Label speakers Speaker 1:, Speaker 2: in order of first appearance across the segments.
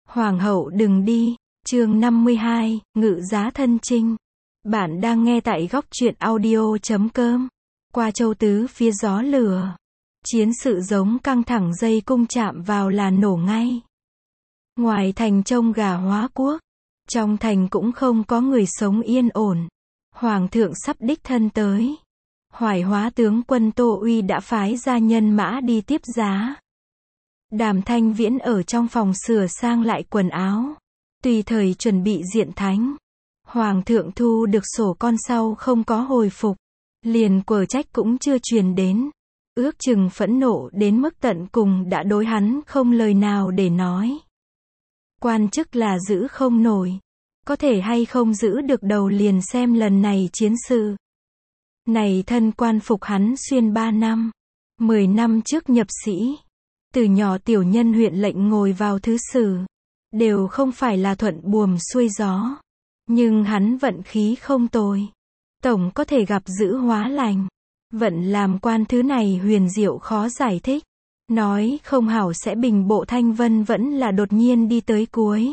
Speaker 1: Hoàng hậu đừng đi. Chương 52, Ngự giá thân chinh. Bạn đang nghe tại góc truyện audio.com. Qua châu tứ phía gió lửa. Chiến sự giống căng thẳng, dây cung chạm vào là nổ ngay. Ngoài thành trông gà hóa quốc. Trong thành cũng không có người sống yên ổn. Hoàng thượng sắp đích thân tới. Hoài Hóa tướng quân Tô Uy đã phái ra nhân mã đi tiếp giá. Đàm Thanh Viễn ở trong phòng sửa sang lại quần áo, tùy thời chuẩn bị diện thánh. Hoàng thượng thu được sổ con sau không có hồi phục, liền quở trách cũng chưa truyền đến. Ước chừng phẫn nộ đến mức tận cùng đã đối hắn không lời nào để nói. Quan chức là giữ không nổi, có thể hay không giữ được đầu liền xem lần này chiến sự. Này thân quan phục hắn xuyên 3 năm, 10 năm trước nhập sĩ. Từ nhỏ tiểu nhân huyện lệnh ngồi vào thứ sử, đều không phải là thuận buồm xuôi gió. Nhưng hắn vận khí không tồi. Tổng có thể gặp dữ hóa lành. Vận làm quan thứ này huyền diệu khó giải thích. Nói không hảo sẽ bình bộ thanh vân vẫn là đột nhiên đi tới cuối.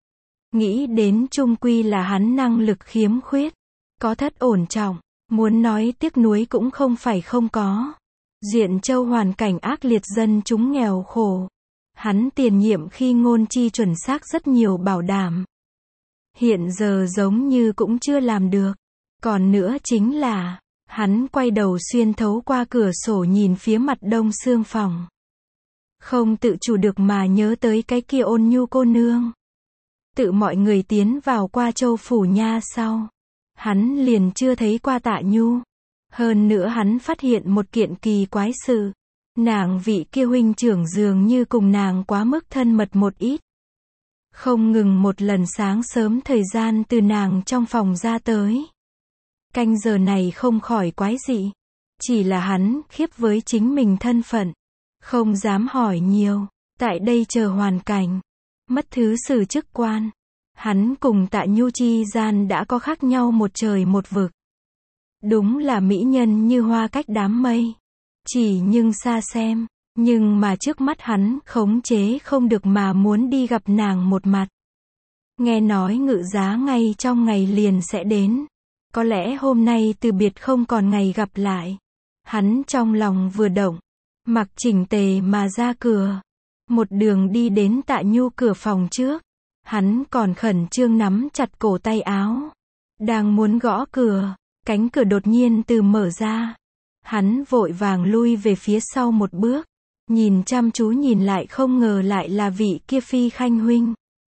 Speaker 1: Nghĩ đến chung quy là hắn năng lực khiếm khuyết. Có thất ổn trọng. Muốn nói tiếc nuối cũng không phải không có. Diện Châu hoàn cảnh ác liệt, dân chúng nghèo khổ. Hắn tiền nhiệm khi ngôn chi chuẩn xác rất nhiều bảo đảm. Hiện giờ giống như cũng chưa làm được. Còn nữa chính là, hắn quay đầu xuyên thấu qua cửa sổ nhìn phía mặt đông sương phòng. Không tự chủ được mà nhớ tới cái kia Ôn Nhu cô nương. Tự mọi người tiến vào Qua Châu phủ nha sau, hắn liền chưa thấy qua Tạ Nhu. Hơn nữa hắn phát hiện một kiện kỳ quái sự. Nàng vị kia huynh trưởng dường như cùng nàng quá mức thân mật một ít. Không ngừng một lần sáng sớm thời gian từ nàng trong phòng ra tới. Canh giờ này không khỏi quái dị. Chỉ là hắn khiếp với chính mình thân phận. Không dám hỏi nhiều. Tại đây chờ hoàn cảnh. Mất thứ sử chức quan. Hắn cùng Tạ Nhu chi gian đã có khác nhau một trời một vực. Đúng là mỹ nhân như hoa cách đám mây. Chỉ nhưng xa xem, nhưng mà trước mắt hắn khống chế không được mà muốn đi gặp nàng một mặt. Nghe nói ngự giá ngay trong ngày liền sẽ đến. Có lẽ hôm nay từ biệt không còn ngày gặp lại. Hắn trong lòng vừa động, mặc chỉnh tề mà ra cửa. Một đường đi đến Tạ Nhu cửa phòng trước. Hắn còn khẩn trương nắm chặt cổ tay áo. Đang muốn gõ cửa. Cánh cửa đột nhiên từ mở ra. Hắn vội vàng lui về phía sau một bước. Nhìn chăm chú nhìn lại, không ngờ lại là vị kia Phi Khanh huynh.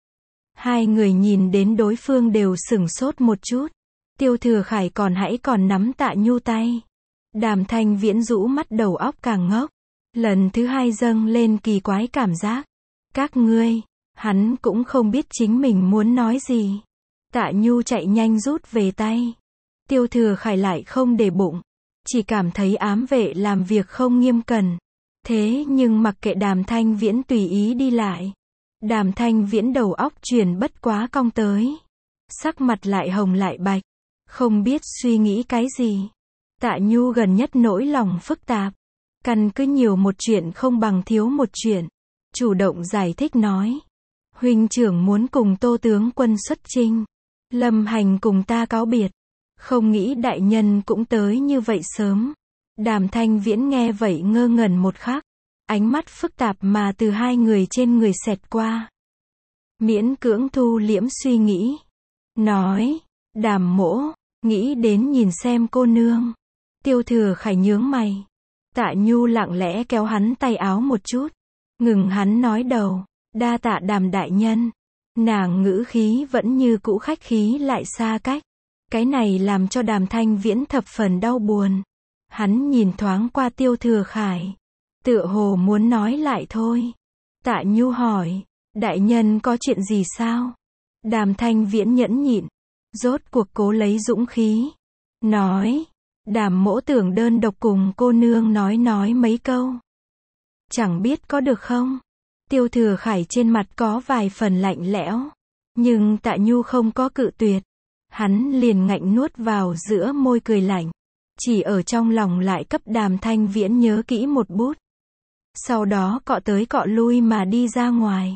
Speaker 1: Hai người nhìn đến đối phương đều sửng sốt một chút. Tiêu Thừa Khải còn nắm Tạ Nhu tay. Đàm Thanh Viễn rũ mắt, đầu óc càng ngốc. Lần thứ hai dâng lên kỳ quái cảm giác. Các ngươi, hắn cũng không biết chính mình muốn nói gì. Tạ Nhu chạy nhanh rút về tay. Tiêu Thừa Khải lại không để bụng, chỉ cảm thấy ám vệ làm việc không nghiêm cẩn. Thế nhưng mặc kệ Đàm Thanh Viễn tùy ý đi lại. Đàm Thanh Viễn đầu óc chuyển bất quá cong tới. Sắc mặt lại hồng lại bạch, không biết suy nghĩ cái gì. Tạ Nhu gần nhất nỗi lòng phức tạp. Căn cứ nhiều một chuyện không bằng thiếu một chuyện. Chủ động giải thích nói. Huynh trưởng muốn cùng Tô tướng quân xuất chinh. Lâm Hành cùng ta cáo biệt. Không nghĩ đại nhân cũng tới như vậy sớm. Đàm Thanh Viễn nghe vậy ngơ ngẩn một khắc. Ánh mắt phức tạp mà từ hai người trên người xẹt qua. Miễn cưỡng thu liễm suy nghĩ. Nói, Đàm mỗ, nghĩ đến nhìn xem cô nương. Tiêu Thừa Khải nhướng mày. Tạ Nhu lặng lẽ kéo hắn tay áo một chút. Ngừng hắn nói đầu. Đa tạ Đàm đại nhân. Nàng ngữ khí vẫn như cũ khách khí lại xa cách. Cái này làm cho Đàm Thanh Viễn thập phần đau buồn. Hắn nhìn thoáng qua Tiêu Thừa Khải. Tựa hồ muốn nói lại thôi. Tạ Nhu hỏi. Đại nhân có chuyện gì sao? Đàm Thanh Viễn nhẫn nhịn. Rốt cuộc cố lấy dũng khí. Nói. Đàm mỗ tưởng đơn độc cùng cô nương nói mấy câu. Chẳng biết có được không? Tiêu Thừa Khải trên mặt có vài phần lạnh lẽo. Nhưng Tạ Nhu không có cự tuyệt. Hắn liền ngạnh nuốt vào giữa môi cười lạnh. Chỉ ở trong lòng lại cấp Đàm Thanh Viễn nhớ kỹ một bút. Sau đó cọ tới cọ lui mà đi ra ngoài.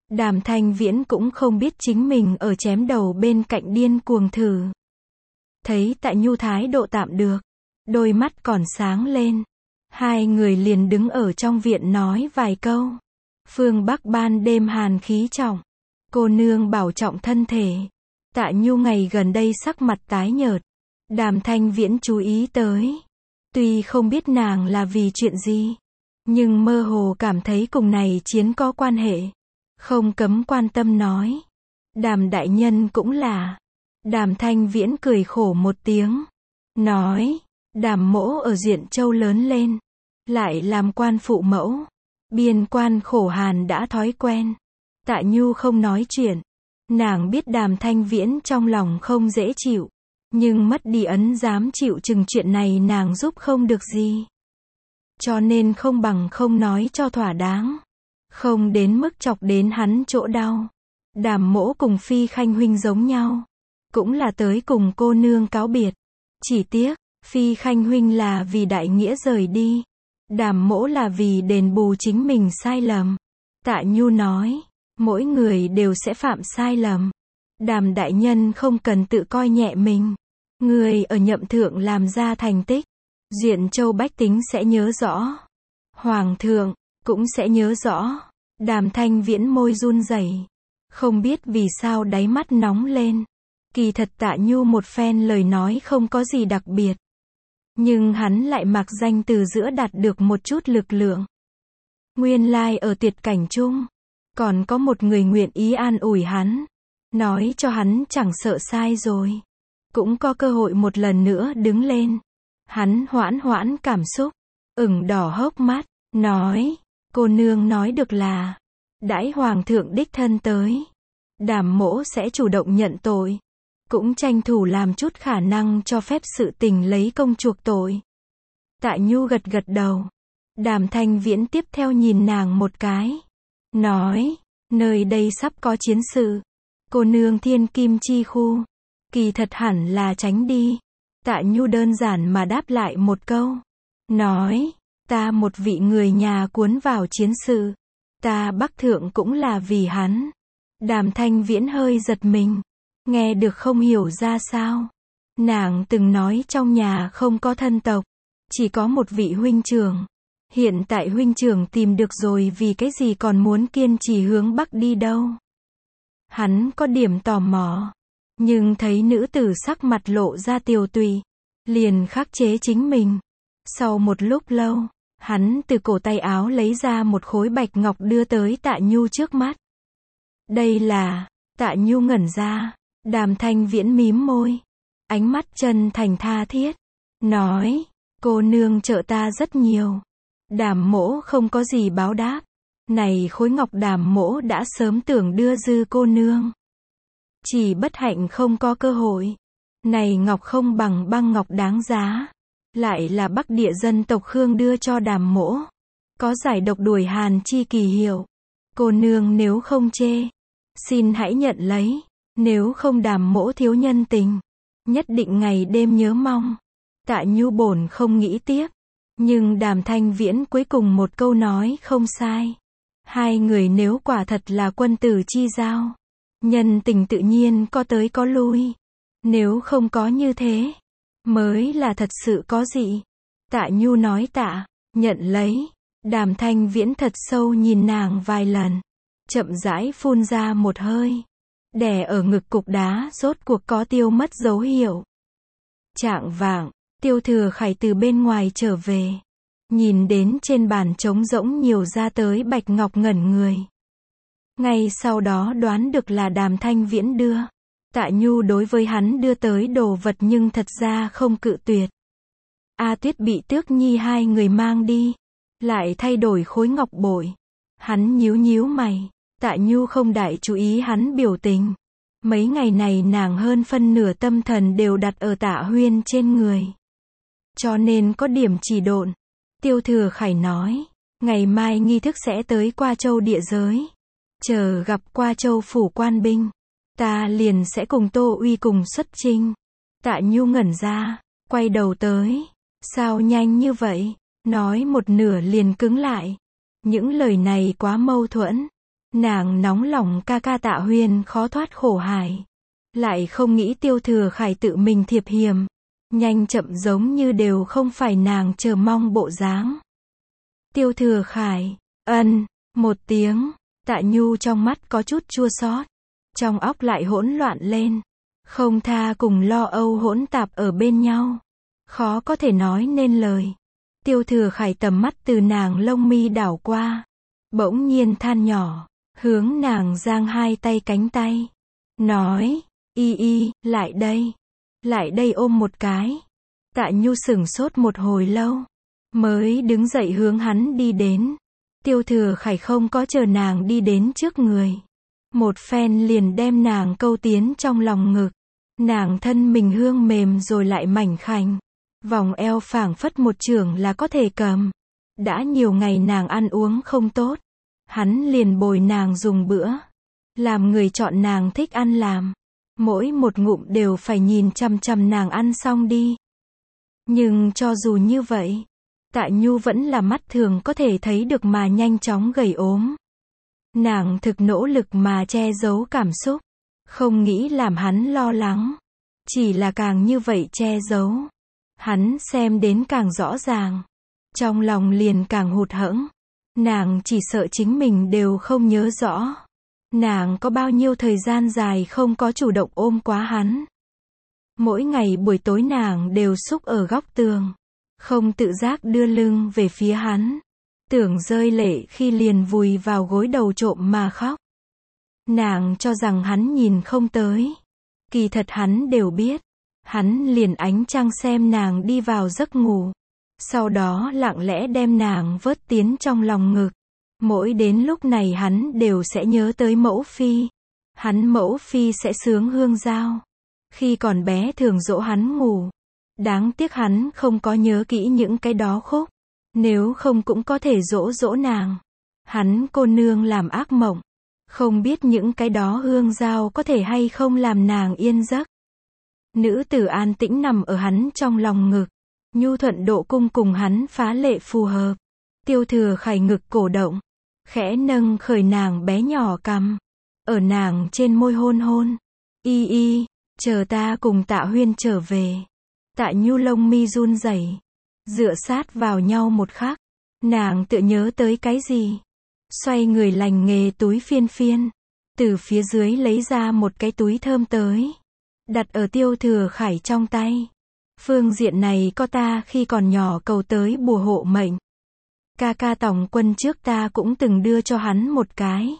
Speaker 1: Đàm Thanh Viễn cũng không biết chính mình ở chém đầu bên cạnh điên cuồng thử. Thấy Tạ Nhu thái độ tạm được, đôi mắt còn sáng lên. Hai người liền đứng ở trong viện nói vài câu. Phương Bắc ban đêm hàn khí trọng. Cô nương bảo trọng thân thể. Tạ Nhu ngày gần đây sắc mặt tái nhợt. Đàm Thanh Viễn chú ý tới. Tuy không biết nàng là vì chuyện gì, nhưng mơ hồ cảm thấy cùng này chiến có quan hệ. Không cấm quan tâm nói. Đàm đại nhân cũng là. Đàm Thanh Viễn cười khổ một tiếng. Nói. Đàm mỗ ở Duyện Châu lớn lên. Lại làm quan phụ mẫu. Biên quan khổ hàn đã thói quen. Tạ Nhu không nói chuyện. Nàng biết Đàm Thanh Viễn trong lòng không dễ chịu. Nhưng mất đi ấn dám chịu chừng chuyện này nàng giúp không được gì. Cho nên không bằng không nói cho thỏa đáng. Không đến mức chọc đến hắn chỗ đau. Đàm mỗ cùng Phi Khanh huynh giống nhau. Cũng là tới cùng cô nương cáo biệt. Chỉ tiếc, Phi Khanh huynh là vì đại nghĩa rời đi. Đàm mỗ là vì đền bù chính mình sai lầm. Tạ Nhu nói, mỗi người đều sẽ phạm sai lầm. Đàm đại nhân không cần tự coi nhẹ mình. Người ở Nhậm Thượng làm ra thành tích. Duyện Châu bách tính sẽ nhớ rõ. Hoàng thượng, cũng sẽ nhớ rõ. Đàm Thanh Viễn môi run rẩy. Không biết vì sao đáy mắt nóng lên. Kỳ thật Tạ Nhu một phen lời nói không có gì đặc biệt. Nhưng hắn lại mặc danh từ giữa đạt được một chút lực lượng. Nguyên lai ở tuyệt cảnh chung. Còn có một người nguyện ý an ủi hắn. Nói cho hắn chẳng sợ sai rồi. Cũng có cơ hội một lần nữa đứng lên. Hắn hoãn hoãn cảm xúc. Ửng đỏ hốc mắt. Nói. Cô nương nói được là. Đãi hoàng thượng đích thân tới. Đàm mỗ sẽ chủ động nhận tội. Cũng tranh thủ làm chút khả năng cho phép sự tình lấy công chuộc tội. Tạ Nhu gật gật đầu. Đàm Thanh Viễn tiếp theo nhìn nàng một cái. Nói. Nơi đây sắp có chiến sự. Cô nương thiên kim chi khu. Kỳ thật hẳn là tránh đi. Tạ Nhu đơn giản mà đáp lại một câu. Nói. Ta một vị người nhà cuốn vào chiến sự. Ta bắc thượng cũng là vì hắn. Đàm Thanh Viễn hơi giật mình. Nghe được không hiểu ra sao. Nàng từng nói trong nhà không có thân tộc. Chỉ có một vị huynh trưởng. Hiện tại huynh trưởng tìm được rồi vì cái gì còn muốn kiên trì hướng bắc đi đâu. Hắn có điểm tò mò. Nhưng thấy nữ tử sắc mặt lộ ra tiều tụy. Liền khắc chế chính mình. Sau một lúc lâu. Hắn từ cổ tay áo lấy ra một khối bạch ngọc đưa tới Tạ Nhu trước mắt. Đây là. Tạ Nhu ngẩn ra. Đàm Thanh Viễn mím môi. Ánh mắt chân thành tha thiết. Nói. Cô nương trợ ta rất nhiều. Đàm mỗ không có gì báo đáp. Này khối ngọc đàm mỗ đã sớm tưởng đưa dư cô nương. Chỉ bất hạnh không có cơ hội. Này ngọc không bằng băng ngọc đáng giá. Lại là Bắc địa dân tộc Khương đưa cho đàm mỗ. Có giải độc đuổi hàn chi kỳ hiệu. Cô nương nếu không chê. Xin hãy nhận lấy. Nếu không đàm mỗ thiếu nhân tình. Nhất định ngày đêm nhớ mong. Tạ Nhu bổn không nghĩ tiếc. Nhưng Đàm Thanh Viễn cuối cùng một câu nói không sai. Hai người nếu quả thật là quân tử chi giao. Nhân tình tự nhiên có tới có lui. Nếu không có như thế. Mới là thật sự có gì. Tạ Nhu nói tạ. Nhận lấy. Đàm Thanh Viễn thật sâu nhìn nàng vài lần. Chậm rãi phun ra một hơi. Đè ở ngực cục đá rốt cuộc có tiêu mất dấu hiệu. Chạng vạng. Tiêu Thừa Khải từ bên ngoài trở về. Nhìn đến trên bàn trống rỗng nhiều ra tới bạch ngọc ngẩn người. Ngay sau đó đoán được là Đàm Thanh Viễn đưa. Tạ Nhu đối với hắn đưa tới đồ vật nhưng thật ra không cự tuyệt. A Tuyết bị Tước Nhi hai người mang đi. Lại thay đổi khối ngọc bội. Hắn nhíu nhíu mày. Tạ Nhu không đại chú ý hắn biểu tình. Mấy ngày này nàng hơn phân nửa tâm thần đều đặt ở Tạ Huyên trên người. Cho nên có điểm trì độn. Tiêu Thừa Khải nói. Ngày mai nghi thức sẽ tới Qua Châu địa giới. Chờ gặp Qua Châu phủ quan binh. Ta liền sẽ cùng Tô Uy cùng xuất chinh. Tạ Nhu ngẩn ra. Quay đầu tới. Sao nhanh như vậy? Nói một nửa liền cứng lại. Những lời này quá mâu thuẫn. Nàng nóng lòng ca ca Tạ Huyên khó thoát khổ hải. Lại không nghĩ Tiêu Thừa Khải tự mình thiệp hiểm. Nhanh chậm giống như đều không phải nàng chờ mong bộ dáng. Tiêu Thừa Khải, một tiếng, Tạ Nhu trong mắt có chút chua xót, trong óc lại hỗn loạn lên. Không tha cùng lo âu hỗn tạp ở bên nhau. Khó có thể nói nên lời. Tiêu Thừa Khải tầm mắt từ nàng lông mi đảo qua. Bỗng nhiên than nhỏ, hướng nàng giang hai tay cánh tay. Nói, y, lại đây. Lại đây ôm một cái. Tạ Nhu sửng sốt một hồi lâu. Mới đứng dậy hướng hắn đi đến. Tiêu Thừa Khải không có chờ nàng đi đến trước người. Một phen liền đem nàng câu tiến trong lòng ngực. Nàng thân mình hương mềm rồi lại mảnh khảnh. Vòng eo phảng phất một chưởng là có thể cầm. Đã nhiều ngày nàng ăn uống không tốt. Hắn liền bồi nàng dùng bữa. Làm người chọn nàng thích ăn làm. Mỗi một ngụm đều phải nhìn chằm chằm nàng ăn xong đi. Nhưng cho dù như vậy, Tạ Nhu vẫn là mắt thường có thể thấy được mà nhanh chóng gầy ốm. Nàng thực nỗ lực mà che giấu cảm xúc. Không nghĩ làm hắn lo lắng. Chỉ là càng như vậy che giấu. Hắn xem đến càng rõ ràng. Trong lòng liền càng hụt hẫng. Nàng chỉ sợ chính mình đều không nhớ rõ. Nàng có bao nhiêu thời gian dài không có chủ động ôm quá hắn. Mỗi ngày buổi tối nàng đều xúc ở góc tường. Không tự giác đưa lưng về phía hắn. Tưởng rơi lệ khi liền vùi vào gối đầu trộm mà khóc. Nàng cho rằng hắn nhìn không tới. Kỳ thật hắn đều biết. Hắn liền ánh trăng xem nàng đi vào giấc ngủ. Sau đó lặng lẽ đem nàng vớt tiến trong lòng ngực. Mỗi đến lúc này hắn đều sẽ nhớ tới mẫu phi. Hắn mẫu phi sẽ sướng hương giao. Khi còn bé thường dỗ hắn ngủ. Đáng tiếc hắn không có nhớ kỹ những cái đó khúc. Nếu không cũng có thể dỗ dỗ nàng. Hắn cô nương làm ác mộng. Không biết những cái đó hương giao có thể hay không làm nàng yên giấc. Nữ tử an tĩnh nằm ở hắn trong lòng ngực. Nhu thuận độ cung cùng hắn phá lệ phù hợp. Tiêu Thừa Khải ngực cổ động. Khẽ nâng khởi nàng bé nhỏ cằm. Ở nàng trên môi hôn hôn. Y, chờ ta cùng Tạ Huyên trở về. Tạ Nhu lông mi run rẩy. Dựa sát vào nhau một khắc. Nàng tựa nhớ tới cái gì. Xoay người lành nghề túi phiên phiên. Từ phía dưới lấy ra một cái túi thơm tới. Đặt ở Tiêu Thừa Khải trong tay. Phương diện này có ta khi còn nhỏ cầu tới bùa hộ mệnh. Ca ca Tòng Quân trước ta cũng từng đưa cho hắn một cái.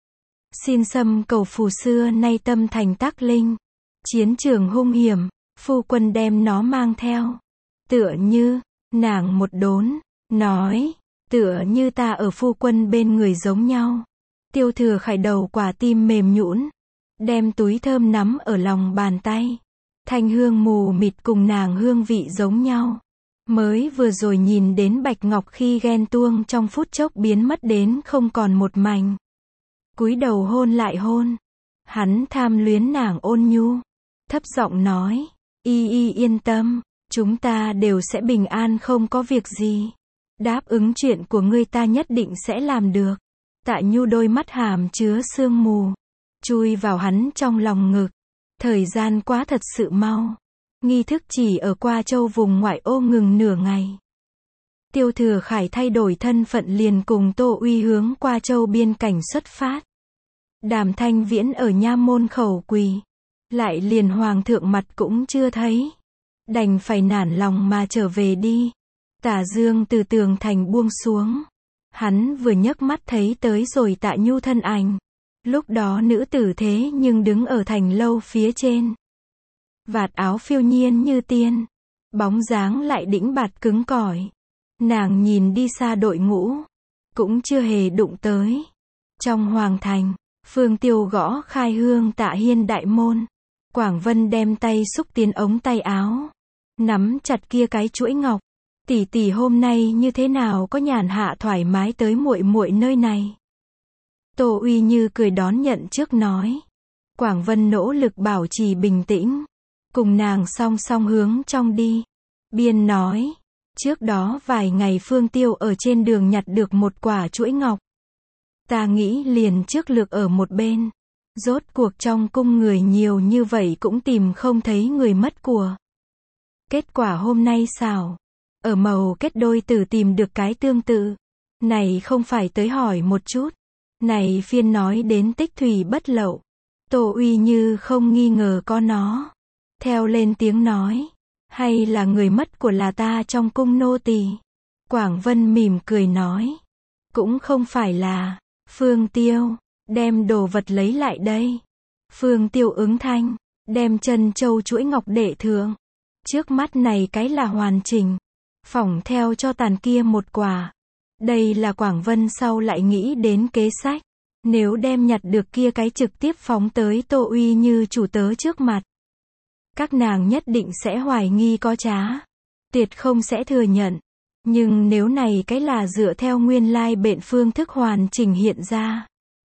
Speaker 1: Xin xâm cầu phù xưa nay tâm thành tác linh. Chiến trường hung hiểm, phu quân đem nó mang theo. Tựa như, nàng một đốn, nói, tựa như ta ở phu quân bên người giống nhau. Tiêu Thừa Khải đầu quả tim mềm nhũn, đem túi thơm nắm ở lòng bàn tay. Thanh hương mù mịt cùng nàng hương vị giống nhau. Mới vừa rồi nhìn đến Bạch Ngọc khi ghen tuông trong phút chốc biến mất đến không còn một mảnh. Cúi đầu hôn lại hôn. Hắn tham luyến nàng ôn nhu. Thấp giọng nói, y yên tâm, chúng ta đều sẽ bình an không có việc gì. Đáp ứng chuyện của ngươi ta nhất định sẽ làm được. Tạ Nhu đôi mắt hàm chứa sương mù. Chui vào hắn trong lòng ngực. Thời gian quá thật sự mau. Nghi thức chỉ ở Qua Châu vùng ngoại ô ngừng nửa ngày. Tiêu Thừa Khải thay đổi thân phận liền cùng Tô Uy hướng Qua Châu biên cảnh xuất phát. Đàm Thanh Viễn ở nha môn khẩu quỳ. Lại liền hoàng thượng mặt cũng chưa thấy. Đành phải nản lòng mà trở về đi. Tả Dương từ tường thành buông xuống. Hắn vừa nhấc mắt thấy tới rồi Tạ Nhu thân ảnh. Lúc đó nữ tử thế nhưng đứng ở thành lâu phía trên. Vạt áo phiêu nhiên như tiên. Bóng dáng lại đĩnh bạt cứng cỏi. Nàng nhìn đi xa đội ngũ. Cũng chưa hề đụng tới. Trong hoàng thành, Phương Tiêu gõ khai hương Tạ Hiên đại môn. Quảng Vân đem tay xúc tiến ống tay áo. Nắm chặt kia cái chuỗi ngọc. Tỷ tỷ hôm nay như thế nào có nhàn hạ thoải mái tới muội muội nơi này. Tô Uy như cười đón nhận trước nói. Quảng Vân nỗ lực bảo trì bình tĩnh. Cùng nàng song song hướng trong đi. Biên nói. Trước đó vài ngày Phương Tiêu ở trên đường nhặt được một quả chuỗi ngọc. Ta nghĩ liền trước lược ở một bên. Rốt cuộc trong cung người nhiều như vậy cũng tìm không thấy người mất của. Kết quả hôm nay sao? Ở màu kết đôi tử tìm được cái tương tự. Này không phải tới hỏi một chút. Này phiên nói đến tích thủy bất lậu. Tô Uy Như không nghi ngờ có nó. Theo lên tiếng nói. Hay là người mất của là ta trong cung nô tỳ? Quảng Vân mỉm cười nói. Cũng không phải là. Phương Tiêu, đem đồ vật lấy lại đây. Phương Tiêu ứng thanh, đem chân châu chuỗi ngọc đệ thượng. Trước mắt này cái là hoàn chỉnh. Phỏng theo cho tàn kia một quả. Đây là Quảng Vân sau lại nghĩ đến kế sách. Nếu đem nhặt được kia cái trực tiếp phóng tới Tô Uy Như chủ tớ trước mặt. Các nàng nhất định sẽ hoài nghi có trá. Tuyệt không sẽ thừa nhận. Nhưng nếu này cái là dựa theo nguyên lai bệnh phương thức hoàn chỉnh hiện ra.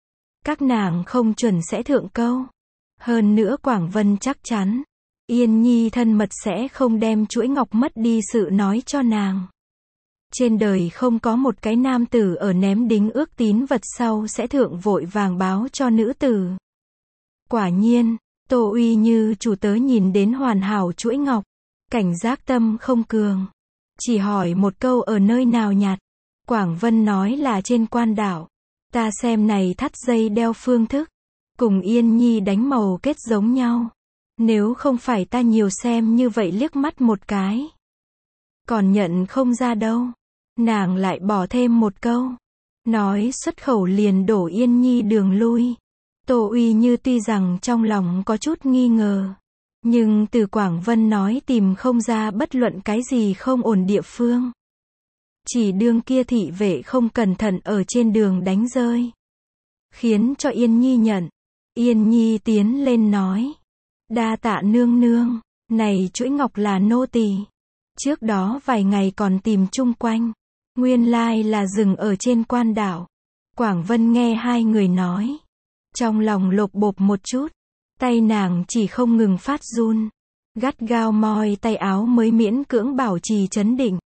Speaker 1: Các nàng không chuẩn sẽ thượng câu. Hơn nữa Quảng Vân chắc chắn. Yên Nhi thân mật sẽ không đem chuỗi ngọc mất đi sự nói cho nàng. Trên đời không có một cái nam tử ở ném đính ước tín vật sau sẽ thượng vội vàng báo cho nữ tử. Quả nhiên, Tô Uy Như chủ tớ nhìn đến hoàn hảo chuỗi ngọc. Cảnh giác tâm không cường. Chỉ hỏi một câu ở nơi nào nhặt. Quảng Vân nói là trên quan đảo. Ta xem này thắt dây đeo phương thức. Cùng Yên Nhi đánh màu kết giống nhau. Nếu không phải ta nhiều xem như vậy liếc mắt một cái. Còn nhận không ra đâu. Nàng lại bỏ thêm một câu. Nói xuất khẩu liền đổ Yên Nhi đường lui. Tô Uy Như tuy rằng trong lòng có chút nghi ngờ. Nhưng từ Quảng Vân nói tìm không ra bất luận cái gì không ổn địa phương. Chỉ đương kia thị vệ không cẩn thận ở trên đường đánh rơi. Khiến cho Yên Nhi nhận. Yên Nhi tiến lên nói. Đa tạ nương nương, này chuỗi ngọc là nô tỳ. Trước đó vài ngày còn tìm chung quanh. Nguyên lai là dừng ở trên quan đảo. Quảng Vân nghe hai người nói. Trong lòng lột bột một chút. Tay nàng chỉ không ngừng phát run. Gắt gao moi tay áo mới miễn cưỡng bảo trì trấn định.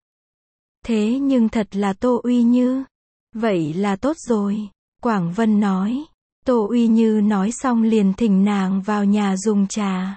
Speaker 1: Thế nhưng thật là Tô Uy Như. Vậy là tốt rồi. Quảng Vân nói. Tô Uy Như nói xong liền thỉnh nàng vào nhà dùng trà.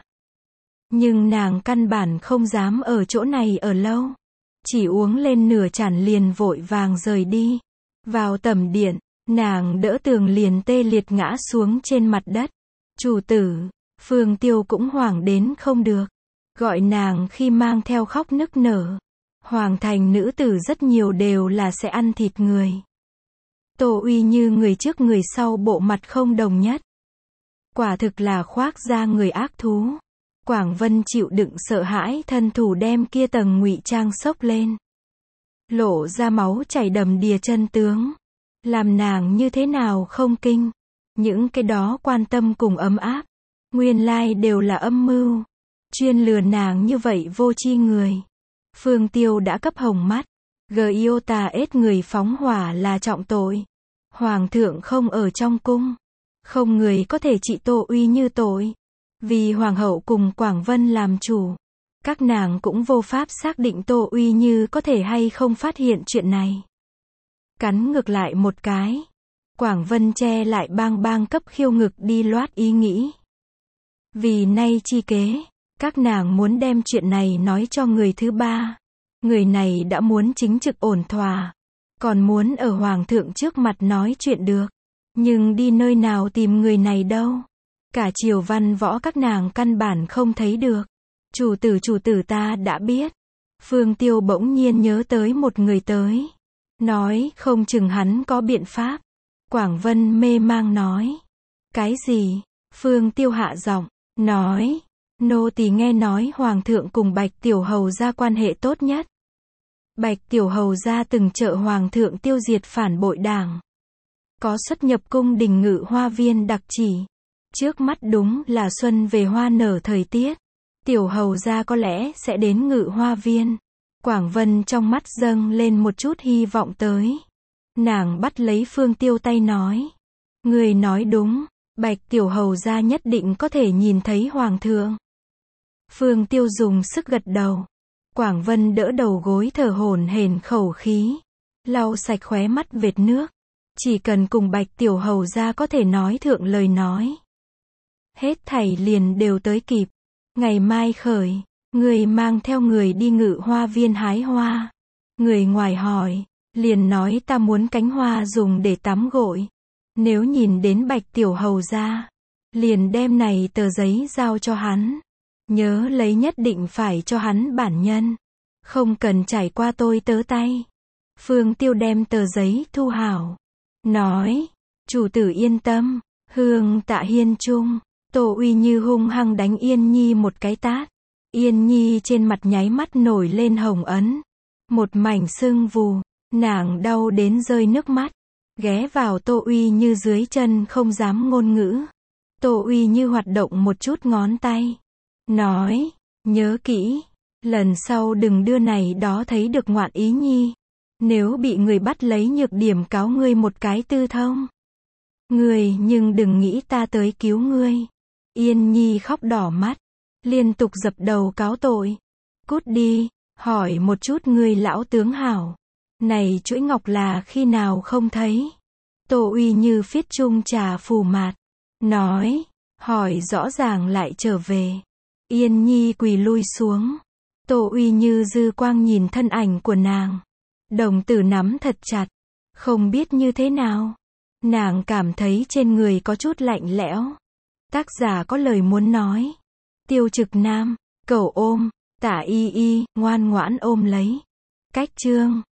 Speaker 1: Nhưng nàng căn bản không dám ở chỗ này ở lâu. Chỉ uống lên nửa chản liền vội vàng rời đi. Vào tẩm điện, nàng đỡ tường liền tê liệt ngã xuống trên mặt đất. Chủ tử, Phương Tiêu cũng hoảng đến không được. Gọi nàng khi mang theo khóc nức nở. Hoàng thành nữ tử rất nhiều đều là sẽ ăn thịt người. Tô Uy Như người trước người sau bộ mặt không đồng nhất. Quả thực là khoác ra người ác thú. Quảng Vân chịu đựng sợ hãi thân thủ đem kia tầng ngụy trang xốc lên. Lộ ra máu chảy đầm đìa chân tướng. Làm nàng như thế nào không kinh. Những cái đó quan tâm cùng ấm áp. Nguyên lai đều là âm mưu. Chuyên lừa nàng như vậy vô tri người. Phương Tiêu đã cấp hồng mắt. Giota ết người phóng hỏa là trọng tội. Hoàng thượng không ở trong cung. Không người có thể trị Tô Uy Như tội. Vì Hoàng hậu cùng Quảng Vân làm chủ. Các nàng cũng vô pháp xác định Tô Uy Như có thể hay không phát hiện chuyện này. Cắn ngược lại một cái. Quảng Vân che lại bang bang cấp khiêu ngực đi loát ý nghĩ. Vì nay chi kế. Các nàng muốn đem chuyện này nói cho người thứ ba. Người này đã muốn chính trực ổn thỏa. Còn muốn ở Hoàng thượng trước mặt nói chuyện được. Nhưng đi nơi nào tìm người này đâu. Cả triều văn võ các nàng căn bản không thấy được. Chủ tử ta đã biết. Phương Tiêu bỗng nhiên nhớ tới một người tới. Nói không chừng hắn có biện pháp. Quảng Vân mê mang nói. Cái gì? Phương Tiêu hạ giọng, nói. Nô tỳ nghe nói Hoàng thượng cùng Bạch Tiểu Hầu gia quan hệ tốt nhất. Bạch Tiểu Hầu gia từng trợ Hoàng thượng tiêu diệt phản bội đảng. Có xuất nhập cung đình Ngự Hoa Viên đặc chỉ. Trước mắt đúng là xuân về hoa nở thời tiết. Tiểu Hầu gia có lẽ sẽ đến Ngự Hoa Viên. Quảng Vân trong mắt dâng lên một chút hy vọng tới. Nàng bắt lấy Phương Tiêu tay nói. Người nói đúng, Bạch Tiểu Hầu gia nhất định có thể nhìn thấy Hoàng thượng. Phương Tiêu dùng sức gật đầu. Quảng Vân đỡ đầu gối thở hổn hển khẩu khí. Lau sạch khóe mắt vệt nước. Chỉ cần cùng Bạch Tiểu Hầu gia có thể nói thượng lời nói. Hết thảy liền đều tới kịp. Ngày mai khởi, người mang theo người đi Ngự Hoa viên hái hoa. Người ngoài hỏi, liền nói ta muốn cánh hoa dùng để tắm gội. Nếu nhìn đến Bạch Tiểu Hầu gia, liền đem này tờ giấy giao cho hắn. Nhớ lấy nhất định phải cho hắn bản nhân. Không cần trải qua tôi tớ tay. Phương Tiêu đem tờ giấy thu hảo. Nói, chủ tử yên tâm, hương tạ hiên trung. Tô Uy Như hung hăng đánh Yên Nhi một cái tát. Yên Nhi trên mặt nháy mắt nổi lên hồng ấn. Một mảnh sưng vù, nàng đau đến rơi nước mắt. Ghé vào Tô Uy Như dưới chân không dám ngôn ngữ. Tô Uy Như hoạt động một chút ngón tay. Nói, nhớ kỹ, lần sau đừng đưa này đó thấy được ngoạn ý nhi. Nếu bị người bắt lấy nhược điểm cáo ngươi một cái tư thông. Ngươi nhưng đừng nghĩ ta tới cứu ngươi. Yên Nhi khóc đỏ mắt, liên tục dập đầu cáo tội. Cút đi, hỏi một chút ngươi lão tướng hảo. Này chuỗi ngọc là khi nào không thấy. Tô Uy Như phiết chung trà phù mạt. Nói, hỏi rõ ràng lại trở về. Yên Nhi quỳ lui xuống. Tô Uy Như dư quang nhìn thân ảnh của nàng. Đồng tử nắm thật chặt. Không biết như thế nào. Nàng cảm thấy trên người có chút lạnh lẽo. Tác giả có lời muốn nói. Tiêu Trực Nam, cầu ôm, Tả Y Y, ngoan ngoãn ôm lấy. Cách chương